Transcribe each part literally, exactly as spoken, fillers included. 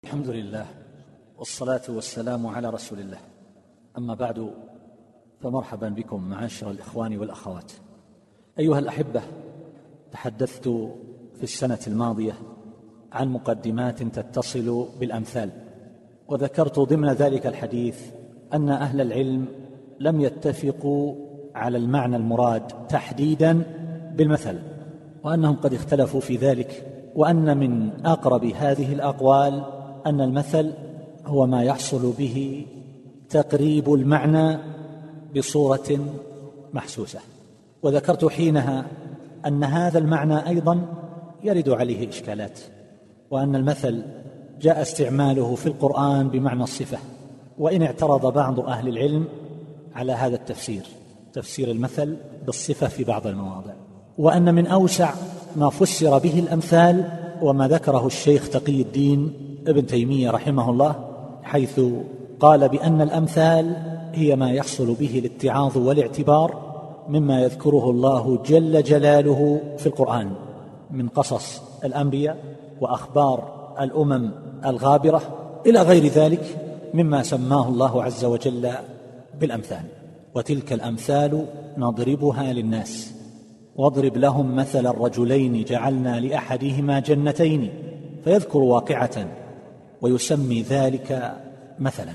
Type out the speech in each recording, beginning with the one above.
الحمد لله والصلاة والسلام على رسول الله. أما بعد، فمرحبا بكم معاشر الإخوان والأخوات. أيها الأحبة، تحدثت في السنة الماضية عن مقدمات تتصل بالأمثال، وذكرت ضمن ذلك الحديث أن أهل العلم لم يتفقوا على المعنى المراد تحديدا بالمثل، وأنهم قد اختلفوا في ذلك، وأن من أقرب هذه الأقوال أن المثل هو ما يحصل به تقريب المعنى بصورة محسوسة. وذكرت حينها أن هذا المعنى أيضا يرد عليه إشكالات، وأن المثل جاء استعماله في القرآن بمعنى الصفة، وإن اعترض بعض أهل العلم على هذا التفسير، تفسير المثل بالصفة في بعض المواضع، وأن من أوسع ما فسر به الأمثال وما ذكره الشيخ تقي الدين ابن تيمية رحمه الله، حيث قال بأن الأمثال هي ما يحصل به الاتعاظ والاعتبار مما يذكره الله جل جلاله في القرآن من قصص الأنبياء وأخبار الأمم الغابرة إلى غير ذلك مما سماه الله عز وجل بالأمثال. وتلك الأمثال نضربها للناس واضرب لهم مثل الرجلين جعلنا لأحدهما جنتين فيذكر واقعة ويسمي ذلك مثلا.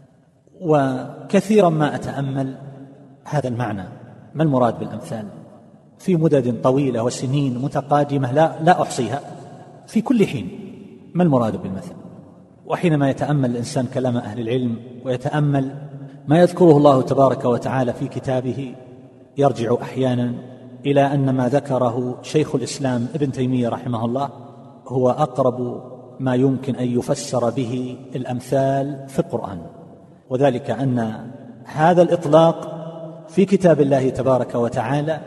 وكثيرا ما أتأمل هذا المعنى، ما المراد بالأمثال، في مدد طويلة وسنين متقادمة لا, لا أحصيها، في كل حين ما المراد بالمثل. وحينما يتأمل الإنسان كلام أهل العلم ويتأمل ما يذكره الله تبارك وتعالى في كتابه، يرجع أحيانا إلى أن ما ذكره شيخ الإسلام ابن تيمية رحمه الله هو أقرب ما يمكن أن يفسر به الأمثال في القرآن، وذلك أن هذا الإطلاق في كتاب الله تبارك وتعالى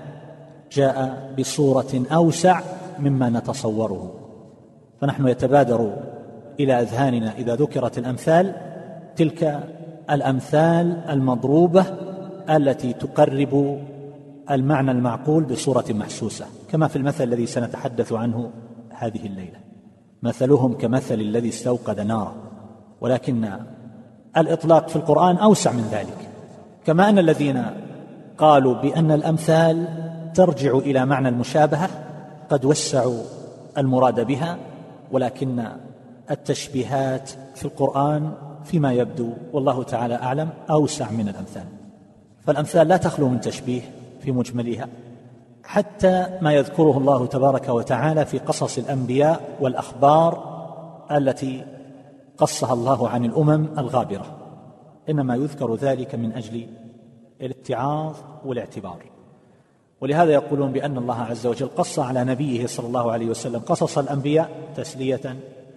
جاء بصورة أوسع مما نتصوره. فنحن يتبادر إلى أذهاننا إذا ذكرت الأمثال تلك الأمثال المضروبة التي تقرب المعنى المعقول بصورة محسوسة، كما في المثل الذي سنتحدث عنه هذه الليلة، مثلهم كمثل الذي استوقد نارا. ولكن الإطلاق في القرآن أوسع من ذلك، كما أن الذين قالوا بأن الأمثال ترجع إلى معنى المشابهة قد وسعوا المراد بها، ولكن التشبيهات في القرآن فيما يبدو والله تعالى أعلم أوسع من الأمثال. فالأمثال لا تخلو من تشبيه في مجملها، حتى ما يذكره الله تبارك وتعالى في قصص الأنبياء والأخبار التي قصها الله عن الأمم الغابرة، إنما يذكر ذلك من أجل الاتعاظ والاعتبار. ولهذا يقولون بأن الله عز وجل قص على نبيه صلى الله عليه وسلم قصص الأنبياء تسلية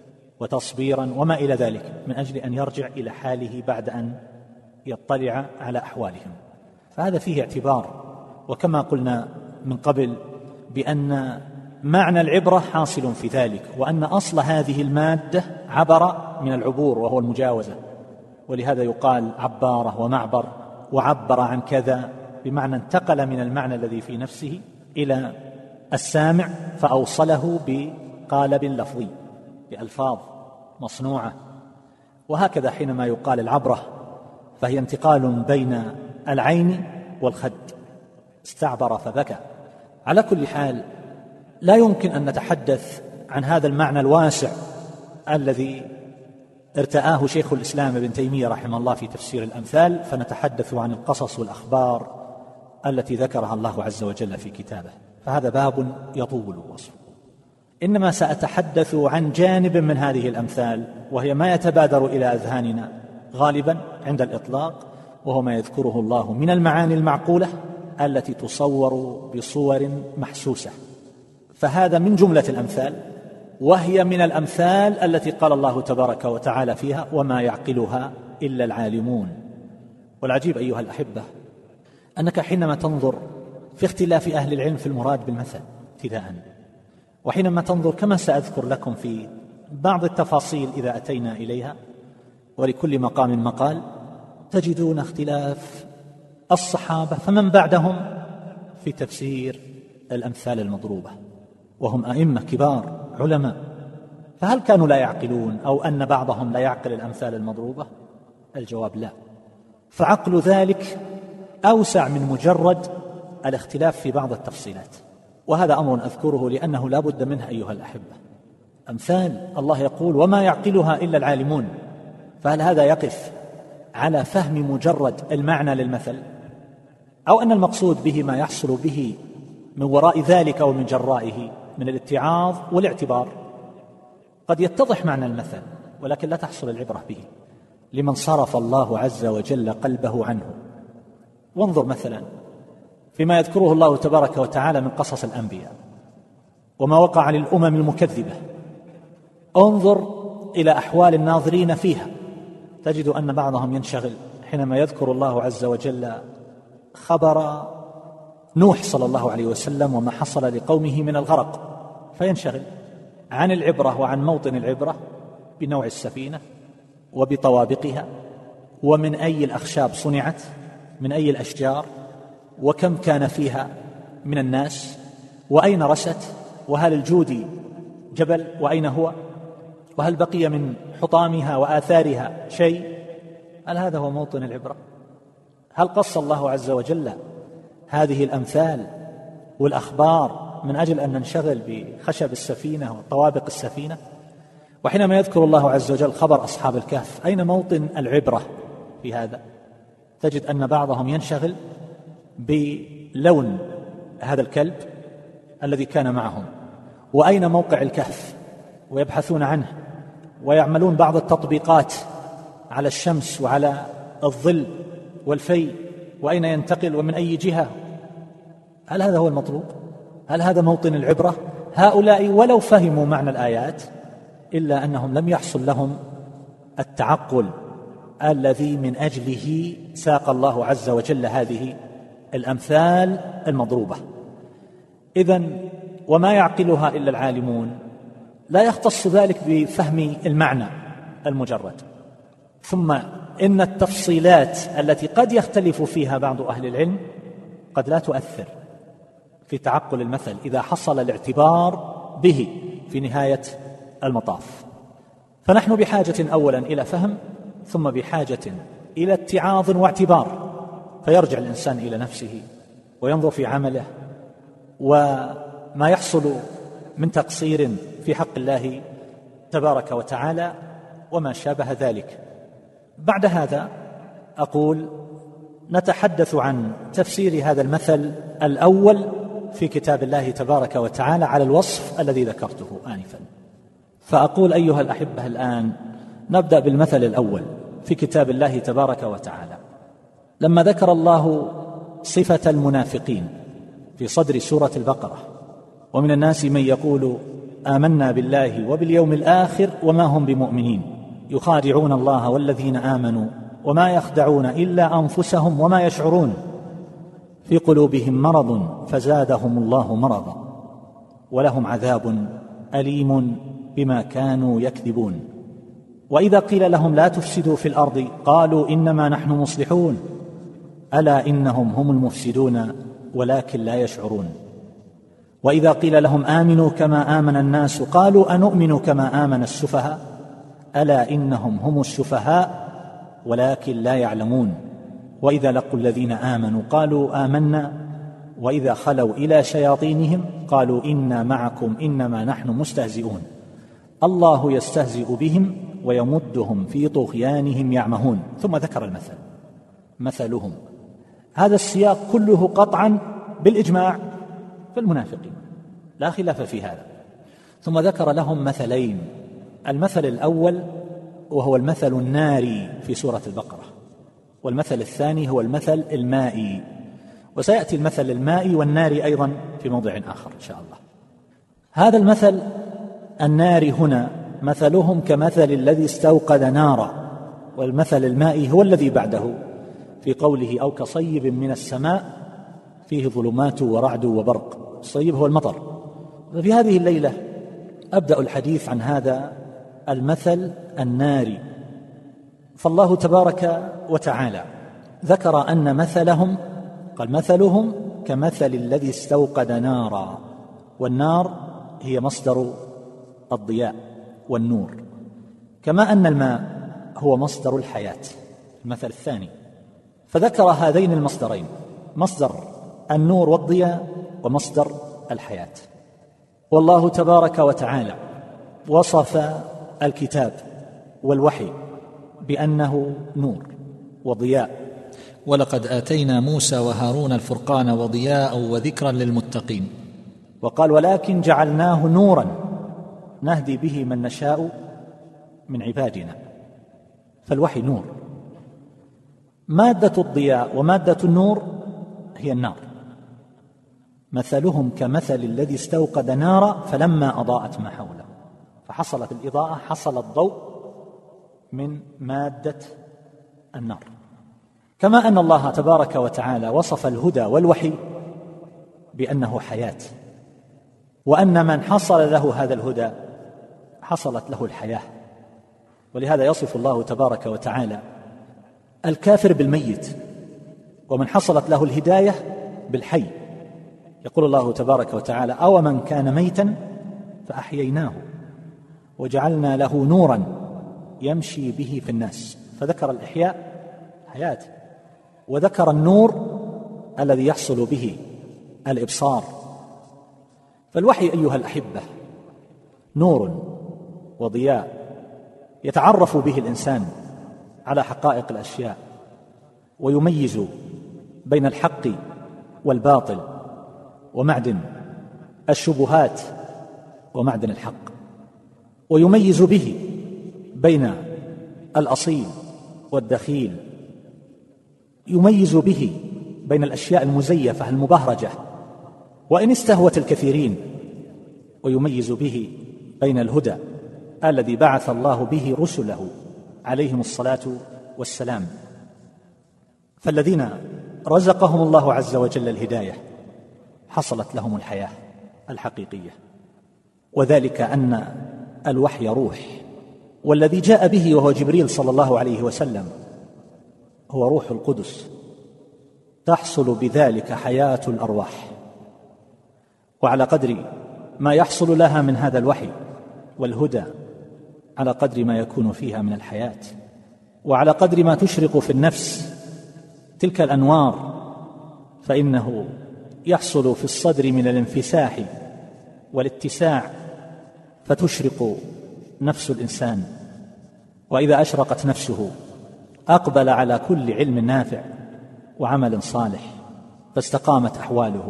وتصبيرا وما إلى ذلك، من أجل أن يرجع إلى حاله بعد أن يطلع على أحوالهم. فهذا فيه اعتبار. وكما قلنا من قبل بأن معنى العبرة حاصل في ذلك، وأن أصل هذه المادة عبر من العبور وهو المجاوزة، ولهذا يقال عبارة ومعبر، وعبر عن كذا بمعنى انتقل من المعنى الذي في نفسه إلى السامع فأوصله بقالب لفظي بألفاظ مصنوعة. وهكذا حينما يقال العبرة فهي انتقال بين العين والخد، استعبر فبكى. على كل حال لا يمكن أن نتحدث عن هذا المعنى الواسع الذي ارتآه شيخ الإسلام ابن تيمية رحمه الله في تفسير الأمثال، فنتحدث عن القصص والأخبار التي ذكرها الله عز وجل في كتابه، فهذا باب يطول وصفه. إنما سأتحدث عن جانب من هذه الأمثال، وهي ما يتبادر إلى أذهاننا غالبا عند الإطلاق، وهو ما يذكره الله من المعاني المعقولة التي تصور بصور محسوسة. فهذا من جملة الأمثال، وهي من الأمثال التي قال الله تبارك وتعالى فيها وما يعقلها إلا العالمون. والعجيب أيها الأحبة أنك حينما تنظر في اختلاف أهل العلم في المراد بالمثل ابتداء، وحينما تنظر كما سأذكر لكم في بعض التفاصيل إذا أتينا إليها، ولكل مقام مقال، تجدون اختلاف الصحابة فمن بعدهم في تفسير الأمثال المضروبة، وهم أئمة كبار علماء، فهل كانوا لا يعقلون أو أن بعضهم لا يعقل الأمثال المضروبة؟ الجواب لا، فعقل ذلك أوسع من مجرد الاختلاف في بعض التفصيلات، وهذا أمر أذكره لأنه لا بد منه أيها الأحبة. أمثال الله يقول وما يعقلها إلا العالمون، فهل هذا يقف على فهم مجرد المعنى للمثل، أو أن المقصود به ما يحصل به من وراء ذلك أو من جرائه من الاتعاظ والاعتبار؟ قد يتضح معنى المثل ولكن لا تحصل العبرة به لمن صرف الله عز وجل قلبه عنه. وانظر مثلا فيما يذكره الله تبارك وتعالى من قصص الأنبياء وما وقع للأمم المكذبة، انظر إلى أحوال الناظرين فيها، تجد أن بعضهم ينشغل حينما يذكر الله عز وجل خبر نوح صلى الله عليه وسلم وما حصل لقومه من الغرق، فينشغل عن العبرة وعن موطن العبرة بنوع السفينة وبطوابقها ومن أي الأخشاب صنعت، من أي الأشجار، وكم كان فيها من الناس، وأين رست، وهل الجودي جبل وأين هو، وهل بقي من حطامها وآثارها شيء. هل هذا هو موطن العبرة؟ هل قص الله عز وجل هذه الأمثال والأخبار من أجل أن ننشغل بخشب السفينة وطوابق السفينة؟ وحينما يذكر الله عز وجل خبر أصحاب الكهف، أين موطن العبرة في هذا؟ تجد أن بعضهم ينشغل بلون هذا الكلب الذي كان معهم، وأين موقع الكهف، ويبحثون عنه ويعملون بعض التطبيقات على الشمس وعلى الظل والفي، وأين ينتقل ومن أي جهة. هل هذا هو المطلوب؟ هل هذا موطن العبرة؟ هؤلاء ولو فهموا معنى الآيات إلا أنهم لم يحصل لهم التعقل الذي من أجله ساق الله عز وجل هذه الأمثال المضروبة. إذن وما يعقلها إلا العالمون لا يختص ذلك بفهم المعنى المجرد، ثم إن التفصيلات التي قد يختلف فيها بعض أهل العلم قد لا تؤثر في تعقل المثل إذا حصل الاعتبار به في نهاية المطاف. فنحن بحاجة أولا إلى فهم، ثم بحاجة إلى اتعاظ واعتبار، فيرجع الإنسان إلى نفسه وينظر في عمله وما يحصل من تقصير في حق الله تبارك وتعالى وما شابه ذلك. بعد هذا أقول نتحدث عن تفسير هذا المثل الأول في كتاب الله تبارك وتعالى على الوصف الذي ذكرته آنفا. فأقول أيها الأحبة الآن نبدأ بالمثل الأول في كتاب الله تبارك وتعالى. لما ذكر الله صفة المنافقين في صدر سورة البقرة، ومن الناس من يقول آمنا بالله وباليوم الآخر وما هم بمؤمنين يخادعون الله والذين آمنوا وما يخدعون إلا أنفسهم وما يشعرون في قلوبهم مرض فزادهم الله مرضا ولهم عذاب أليم بما كانوا يكذبون. وإذا قيل لهم لا تفسدوا في الأرض قالوا إنما نحن مصلحون ألا إنهم هم المفسدون ولكن لا يشعرون. وإذا قيل لهم آمنوا كما آمن الناس قالوا أنؤمن كما آمن السفهاء ألا إنهم هم السفهاء ولكن لا يعلمون. وإذا لقوا الذين آمنوا قالوا آمنا وإذا خلوا إلى شياطينهم قالوا إنا معكم إنما نحن مستهزئون الله يستهزئ بهم ويمدهم في طغيانهم يعمهون. ثم ذكر المثل مثلهم. هذا السياق كله قطعا بالإجماع في المنافقين لا خلاف في هذا. ثم ذكر لهم مثلين، المثل الأول وهو المثل الناري في سورة البقرة، والمثل الثاني هو المثل المائي، وسيأتي المثل المائي والناري أيضا في موضع آخر إن شاء الله. هذا المثل الناري هنا مثلهم كمثل الذي استوقد نارا، والمثل المائي هو الذي بعده في قوله أو كصيب من السماء فيه ظلمات ورعد وبرق. الصيب هو المطر. ففي هذه الليلة أبدأ الحديث عن هذا المثل الناري. فالله تبارك وتعالى ذكر أن مثلهم قال مثلهم كمثل الذي استوقد نارا، والنار هي مصدر الضياء والنور، كما أن الماء هو مصدر الحياة المثل الثاني، فذكر هذين المصدرين، مصدر النور والضياء ومصدر الحياة. والله تبارك وتعالى وصف الكتاب والوحي بأنه نور وضياء: ولقد آتينا موسى وهارون الفرقان وضياء وذكرا للمتقين. وقال: ولكن جعلناه نورا نهدي به من نشاء من عبادنا. فالوحي نور. مادة الضياء ومادة النور هي النار، مثلهم كمثل الذي استوقد نارا فلما أضاءت ما حوله، فحصلت الإضاءة، حصل الضوء من مادة النار. كما أن الله تبارك وتعالى وصف الهدى والوحي بأنه حياة، وأن من حصل له هذا الهدى حصلت له الحياة. ولهذا يصف الله تبارك وتعالى الكافر بالميت، ومن حصلت له الهداية بالحي. يقول الله تبارك وتعالى: أو من كان ميتا فأحييناه وجعلنا له نورا يمشي به في الناس. فذكر الإحياء حياة، وذكر النور الذي يحصل به الإبصار. فالوحي أيها الأحبة نور وضياء يتعرف به الإنسان على حقائق الأشياء، ويميز بين الحق والباطل، ومعدن الشبهات ومعدن الحق، ويميز به بين الأصيل والدخيل، يميز به بين الأشياء المزيفة المبهرجة وإن استهوت الكثيرين، ويميز به بين الهدى الذي بعث الله به رسله عليهم الصلاة والسلام. فالذين رزقهم الله عز وجل الهداية حصلت لهم الحياة الحقيقية، وذلك أن الوحي روح، والذي جاء به وهو جبريل صلى الله عليه وسلم هو روح القدس، تحصل بذلك حياة الأرواح. وعلى قدر ما يحصل لها من هذا الوحي والهدى على قدر ما يكون فيها من الحياة، وعلى قدر ما تشرق في النفس تلك الأنوار، فإنه يحصل في الصدر من الانفساح والاتساع، فتشرق نفس الإنسان، وإذا أشرقت نفسه أقبل على كل علم نافع وعمل صالح، فاستقامت أحواله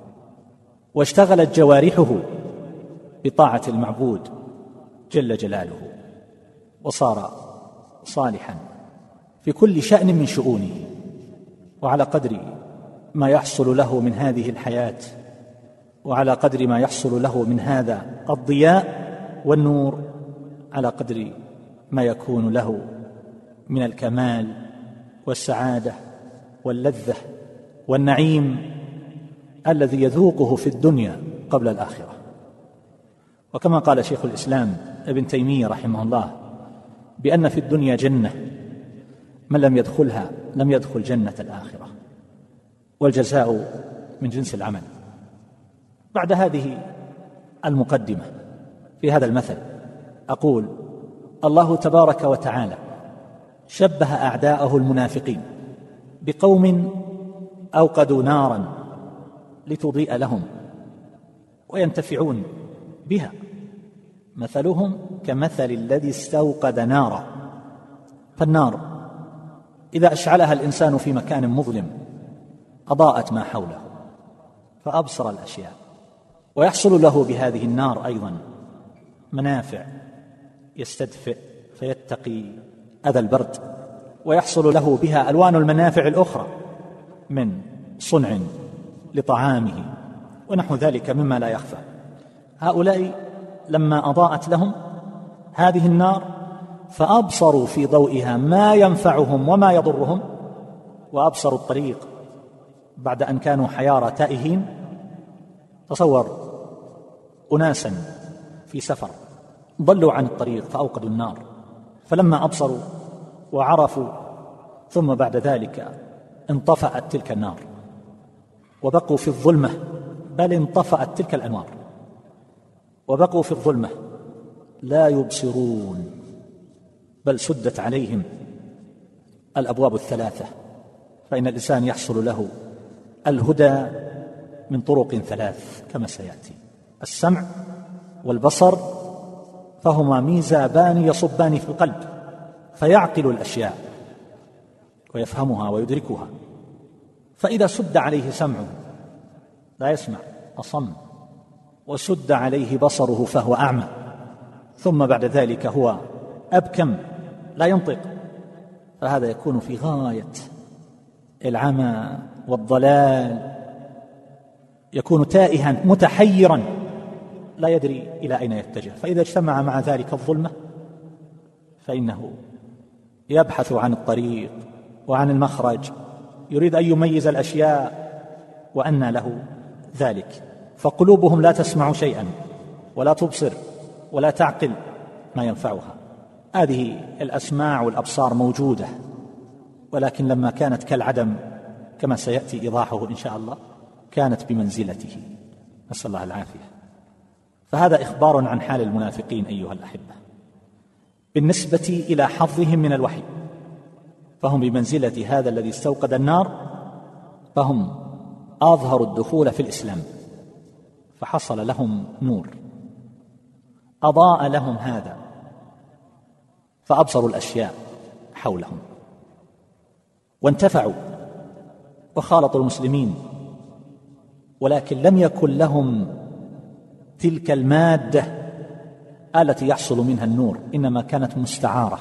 واشتغلت جوارحه بطاعة المعبود جل جلاله، وصار صالحا في كل شأن من شؤونه. وعلى قدر ما يحصل له من هذه الحياة، وعلى قدر ما يحصل له من هذا الضياء والنور، على قدر ما يكون له من الكمال والسعادة واللذة والنعيم الذي يذوقه في الدنيا قبل الآخرة. وكما قال شيخ الإسلام ابن تيمية رحمه الله بأن في الدنيا جنة، من لم يدخلها لم يدخل جنة الآخرة، والجزاء من جنس العمل. بعد هذه المقدمة في هذا المثل أقول: الله تبارك وتعالى شبه أعداءه المنافقين بقوم أوقدوا نارا لتضيء لهم وينتفعون بها، مثلهم كمثل الذي استوقد نارا. فالنار إذا أشعلها الإنسان في مكان مظلم أضاءت ما حوله فأبصر الأشياء، ويحصل له بهذه النار أيضا منافع، يستدفئ فيتقي أذى البرد، ويحصل له بها ألوان المنافع الأخرى من صنع لطعامه ونحو ذلك مما لا يخفى. هؤلاء لما أضاءت لهم هذه النار فأبصروا في ضوئها ما ينفعهم وما يضرهم، وأبصروا الطريق بعد أن كانوا حيارى تائهين. تصور أناسا في سفر ضلوا عن الطريق فأوقدوا النار، فلما أبصروا وعرفوا ثم بعد ذلك انطفأت تلك النار وبقوا في الظلمة، بل انطفأت تلك الأنوار وبقوا في الظلمة لا يبصرون، بل سدت عليهم الأبواب الثلاثة. فإن الإنسان يحصل له الهدى من طرق ثلاث كما سيأتي: السمع والبصر، فهما ميزابان يصبان في القلب فيعقل الأشياء ويفهمها ويدركها. فإذا سد عليه سمعه لا يسمع، أصم، وسد عليه بصره فهو أعمى، ثم بعد ذلك هو أبكم لا ينطق، فهذا يكون في غاية العمى والضلال، يكون تائها متحيرا لا يدري إلى أين يتجه. فإذا اجتمع مع ذلك الظلمة فإنه يبحث عن الطريق وعن المخرج، يريد أن يميز الأشياء، وأنى له ذلك. فقلوبهم لا تسمع شيئا ولا تبصر ولا تعقل ما ينفعها. هذه الأسماع والأبصار موجودة، ولكن لما كانت كالعدم كما سيأتي إيضاحه إن شاء الله كانت بمنزلته، نسأل الله العافية. فهذا إخبار عن حال المنافقين أيها الأحبة. بالنسبة إلى حظهم من الوحي فهم بمنزلة هذا الذي استوقد النار، فهم أظهروا الدخول في الإسلام، فحصل لهم نور أضاء لهم هذا، فأبصروا الأشياء حولهم وانتفعوا وخالطوا المسلمين، ولكن لم يكن لهم تلك المادة التي يحصل منها النور، إنما كانت مستعارة.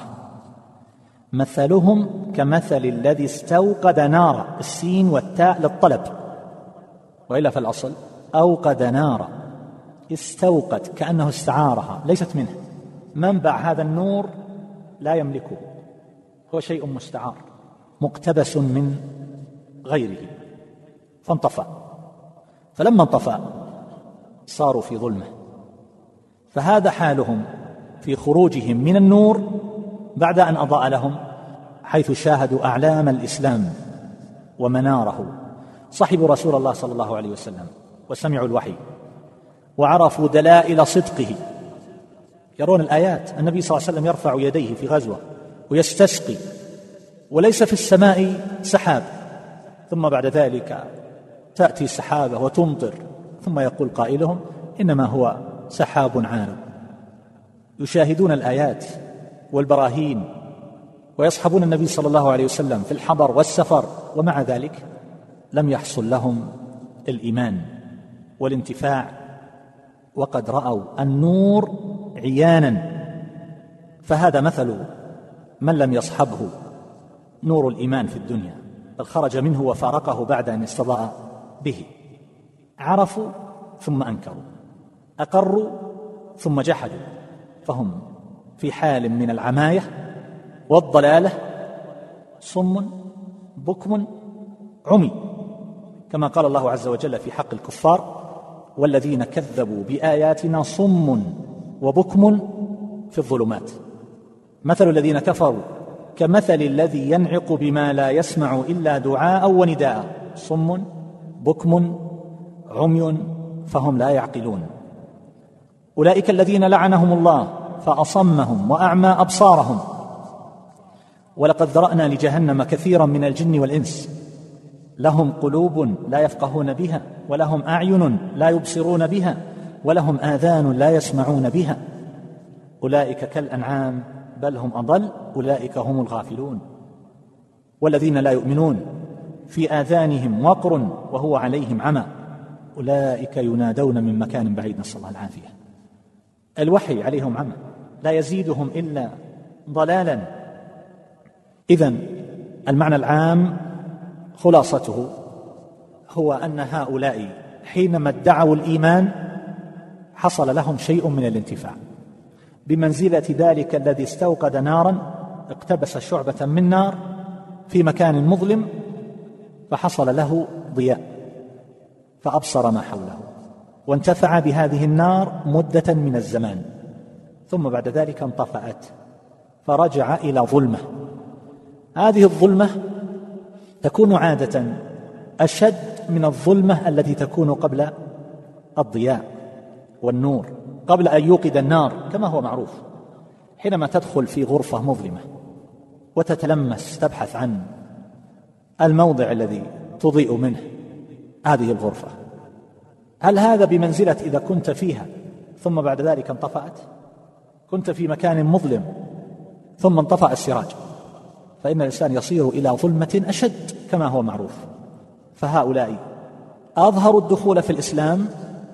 مثلهم كمثل الذي استوقد نارا، السين والتاء للطلب، وإلا فالأصل أوقد نارا، استوقد كأنه استعارها، ليست منه. منبع هذا النور لا يملكه، هو شيء مستعار مقتبس من غيره، فانطفأ. فلما انطفأ صاروا في ظلمة، فهذا حالهم في خروجهم من النور بعد أن أضاء لهم، حيث شاهدوا أعلام الإسلام ومناره، صحبوا رسول الله صلى الله عليه وسلم وسمعوا الوحي وعرفوا دلائل صدقه، يرون الآيات. النبي صلى الله عليه وسلم يرفع يديه في غزوة ويستسقي وليس في السماء سحاب، ثم بعد ذلك تأتي سحابة وتمطر، ثم يقول قائلهم إنما هو سحاب عارض. يشاهدون الآيات والبراهين ويصحبون النبي صلى الله عليه وسلم في الحضر والسفر، ومع ذلك لم يحصل لهم الإيمان والانتفاع، وقد رأوا النور عيانا. فهذا مثل من لم يصحبه نور الإيمان في الدنيا، بل خرج منه وفارقه بعد أن استضاء به. عرفوا ثم أنكروا، أقروا ثم جحدوا، فهم في حال من العماية والضلالة، صم بكم عمي، كما قال الله عز وجل في حق الكفار: والذين كذبوا بآياتنا صم وبكم في الظلمات. مثل الذين كفروا كمثل الذي ينعق بما لا يسمع إلا دعاء ونداء، صم بكم عمي فهم لا يعقلون. أولئك الذين لعنهم الله فأصمهم وأعمى أبصارهم. ولقد ذرأنا لجهنم كثيرا من الجن والإنس، لهم قلوب لا يفقهون بها، ولهم أعين لا يبصرون بها، ولهم آذان لا يسمعون بها، أولئك كالأنعام بل هم أضل، أولئك هم الغافلون. والذين لا يؤمنون في آذانهم وقر وهو عليهم عمى، أولئك ينادون من مكان بعيد، نسأل الله العافية. الوحي عليهم عمى لا يزيدهم إلا ضلالا. إذن المعنى العام خلاصته هو أن هؤلاء حينما ادعوا الإيمان حصل لهم شيء من الانتفاع، بمنزلة ذلك الذي استوقد نارا اقتبس شعبة من نار في مكان مظلم فحصل له ضياء فأبصر ما حوله وانتفع بهذه النار مدة من الزمان، ثم بعد ذلك انطفأت فرجع إلى ظلمة. هذه الظلمة تكون عادة أشد من الظلمة التي تكون قبل الضياء والنور، قبل أن يوقد النار، كما هو معروف حينما تدخل في غرفة مظلمة وتتلمس تبحث عن الموضع الذي تضيء منه هذه الغرفة، هل هذا بمنزلة إذا كنت فيها ثم بعد ذلك انطفأت؟ كنت في مكان مظلم ثم انطفأ السراج، فإن الإنسان يصير إلى ظلمة أشد كما هو معروف. فهؤلاء أظهروا الدخول في الإسلام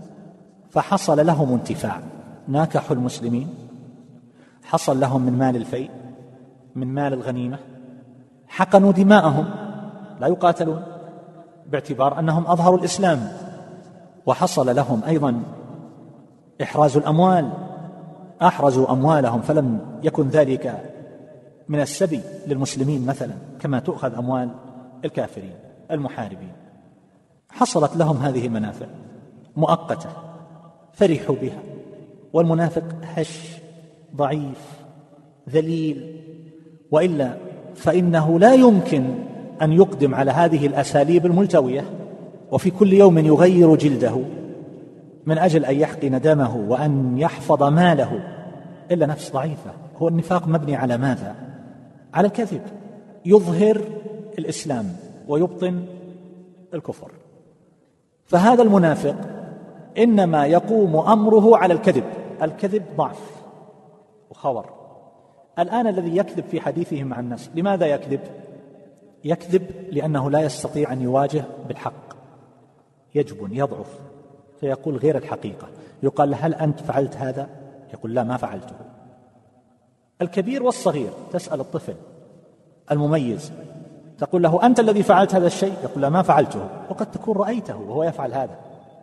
فحصل لهم انتفاع، ناكحوا المسلمين، حصل لهم من مال الفيء، من مال الغنيمة، حقنوا دماءهم، لا يقاتلون باعتبار أنهم أظهروا الإسلام، وحصل لهم أيضا إحراز الأموال، أحرزوا أموالهم فلم يكن ذلك من السبي للمسلمين مثلا كما تؤخذ أموال الكافرين المحاربين. حصلت لهم هذه المنافع مؤقتة فرحوا بها، والمنافق هش ضعيف ذليل، وإلا فإنه لا يمكن أن يقدم على هذه الأساليب الملتوية وفي كل يوم يغير جلده من أجل أن يحقن دمه وأن يحفظ ماله، إلا نفس ضعيفة. هو النفاق مبني على ماذا؟ على الكذب، يظهر الإسلام ويبطن الكفر. فهذا المنافق إنما يقوم أمره على الكذب، الكذب ضعف وخور. الآن الذي يكذب في حديثه مع الناس، لماذا يكذب؟ يكذب لأنه لا يستطيع أن يواجه بالحق، يجبن يضعف فيقول غير الحقيقة. يقال هل أنت فعلت هذا؟ يقول لا ما فعلته. الكبير والصغير، تسأل الطفل المميز تقول له أنت الذي فعلت هذا الشيء؟ يقول لا ما فعلته، وقد تكون رأيته وهو يفعل هذا.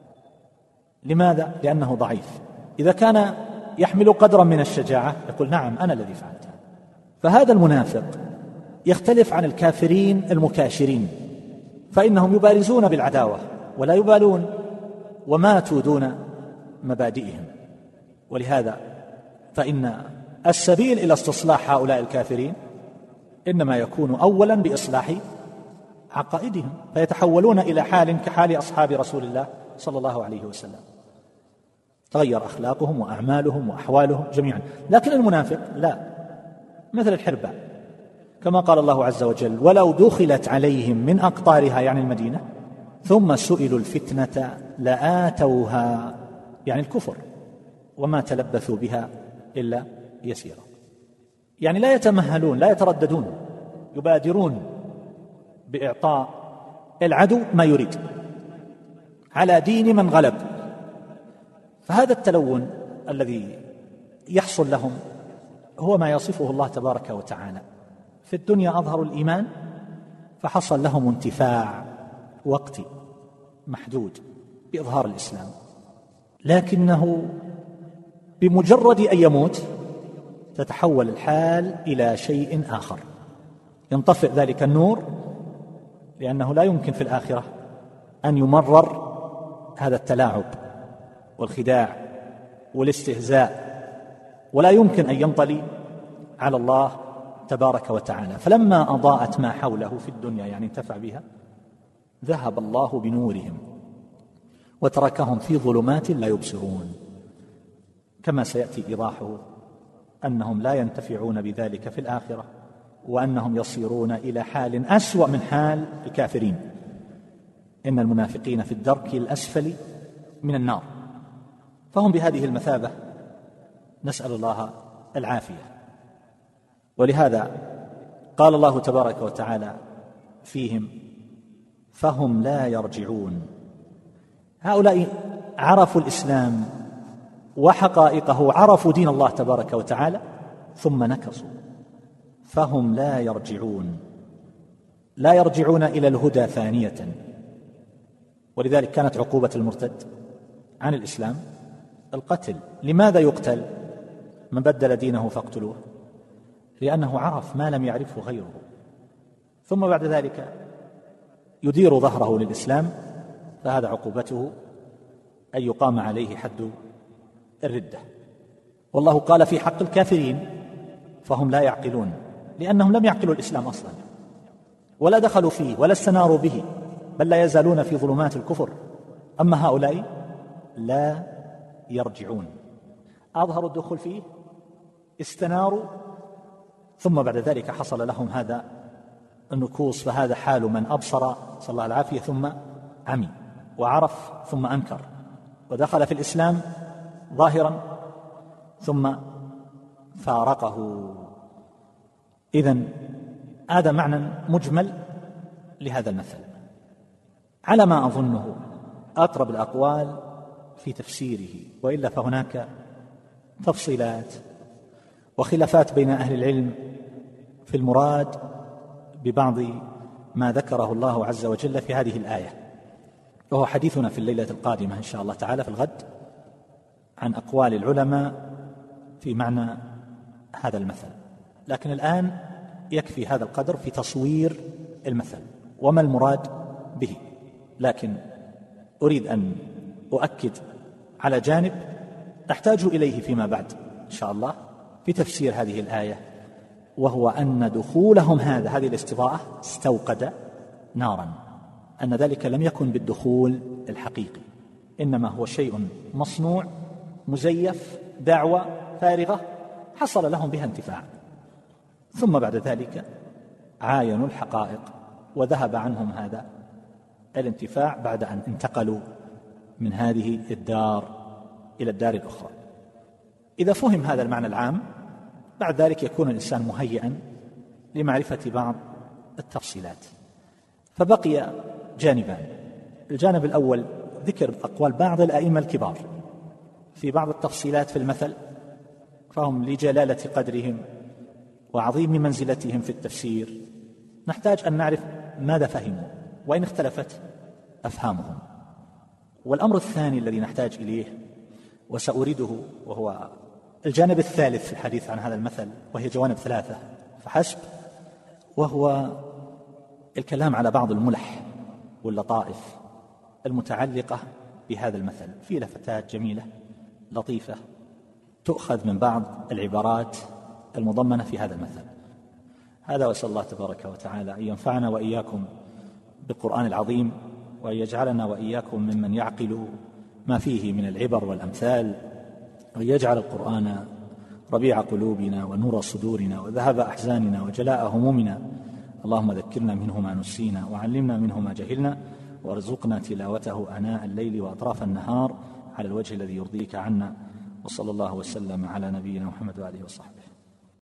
لماذا؟ لأنه ضعيف. إذا كان يحمل قدرا من الشجاعة يقول نعم أنا الذي فعلت هذا. فهذا المنافق يختلف عن الكافرين المكاشرين، فإنهم يبارزون بالعداوة ولا يبالون وماتوا دون مبادئهم. ولهذا فإن السبيل إلى استصلاح هؤلاء الكافرين إنما يكون أولا بإصلاح عقائدهم، فيتحولون إلى حال كحال أصحاب رسول الله صلى الله عليه وسلم، تغير أخلاقهم وأعمالهم وأحوالهم جميعا. لكن المنافق لا، مثل الحربة كما قال الله عز وجل ولو دخلت عليهم من أقطارها يعني المدينة ثم سئلوا الفتنة لآتوها يعني الكفر وما تلبثوا بها إلا يسيرا. يعني لا يتمهلون لا يترددون، يبادرون بإعطاء العدو ما يريد على دين من غلب. فهذا التلون الذي يحصل لهم هو ما يصفه الله تبارك وتعالى. في الدنيا أظهروا الإيمان فحصل لهم انتفاع وقتي محدود بإظهار الإسلام، لكنه بمجرد أن يموت تتحول الحال إلى شيء آخر، ينطفئ ذلك النور، لأنه لا يمكن في الآخرة أن يمرر هذا التلاعب والخداع والاستهزاء، ولا يمكن أن ينطلي على الله تبارك وتعالى. فلما أضاءت ما حوله في الدنيا يعني انتفع بها ذهب الله بنورهم وتركهم في ظلمات لا يبصرون، كما سيأتي إيضاحه أنهم لا ينتفعون بذلك في الآخرة، وأنهم يصيرون إلى حال أسوأ من حال الكافرين. إن المنافقين في الدرك الأسفل من النار، فهم بهذه المثابة، نسأل الله العافية. ولهذا قال الله تبارك وتعالى فيهم فهم لا يرجعون. هؤلاء عرفوا الإسلام وحقائقه، عرفوا دين الله تبارك وتعالى ثم نكصوا، فهم لا يرجعون، لا يرجعون إلى الهدى ثانية. ولذلك كانت عقوبة المرتد عن الإسلام القتل. لماذا يقتل؟ من بدل دينه فاقتلوه، لأنه عرف ما لم يعرفه غيره، ثم بعد ذلك يدير ظهره للإسلام، فهذا عقوبته أن يقام عليه حد الردة. والله قال في حق الكافرين فهم لا يعقلون، لأنهم لم يعقلوا الإسلام أصلا ولا دخلوا فيه ولا استناروا به، بل لا يزالون في ظلمات الكفر. أما هؤلاء لا يرجعون، أظهروا الدخول فيه، استناروا، ثم بعد ذلك حصل لهم هذا النكوص. فهذا حال من أبصر صلى الله العافية ثم عمي، وعرف ثم أنكر، ودخل في الإسلام ظاهرا ثم فارقه. إذن هذا معنى مجمل لهذا المثل، على ما أظنه أقرب الأقوال في تفسيره، وإلا فهناك تفصيلات وخلافات بين أهل العلم في المراد ببعض ما ذكره الله عز وجل في هذه الآية، وهو حديثنا في الليلة القادمة إن شاء الله تعالى في الغد عن أقوال العلماء في معنى هذا المثل. لكن الآن يكفي هذا القدر في تصوير المثل وما المراد به. لكن أريد أن أؤكد على جانب أحتاج إليه فيما بعد إن شاء الله في تفسير هذه الآية، وهو أن دخولهم هذا هذه الاستضاءة استوقد نارا، أن ذلك لم يكن بالدخول الحقيقي، إنما هو شيء مصنوع مزيف، دعوة فارغة حصل لهم بها انتفاع، ثم بعد ذلك عاينوا الحقائق وذهب عنهم هذا الانتفاع بعد أن انتقلوا من هذه الدار إلى الدار الأخرى. إذا فهم هذا المعنى العام بعد ذلك يكون الإنسان مهيئا لمعرفة بعض التفصيلات. فبقي جانبان: الجانب الأول ذكر أقوال بعض الأئمة الكبار في بعض التفصيلات في المثل، فهم لجلالة قدرهم وعظيم منزلتهم في التفسير نحتاج أن نعرف ماذا فهموا وإن اختلفت أفهامهم. والأمر الثاني الذي نحتاج إليه وسأريده وهو الجانب الثالث في الحديث عن هذا المثل، وهي جوانب ثلاثة فحسب، وهو الكلام على بعض الملح واللطائف المتعلقة بهذا المثل، في لفتات جميلة لطيفة تؤخذ من بعض العبارات المضمنة في هذا المثل. هذا، وأسأل الله تبارك وتعالى أن ينفعنا وإياكم بالقرآن العظيم، وأن يجعلنا وإياكم ممن يعقل ما فيه من العبر والأمثال، وأن يجعل القرآن ربيع قلوبنا ونور صدورنا وذهب أحزاننا وجلاء همومنا. اللهم ذكرنا منه ما نسينا وعلمنا منه ما جهلنا، وارزقنا تلاوته آناء الليل وأطراف النهار على الوجه الذي يرضيك عنا. وصلى الله وسلم على نبينا محمد وآله وصحبه.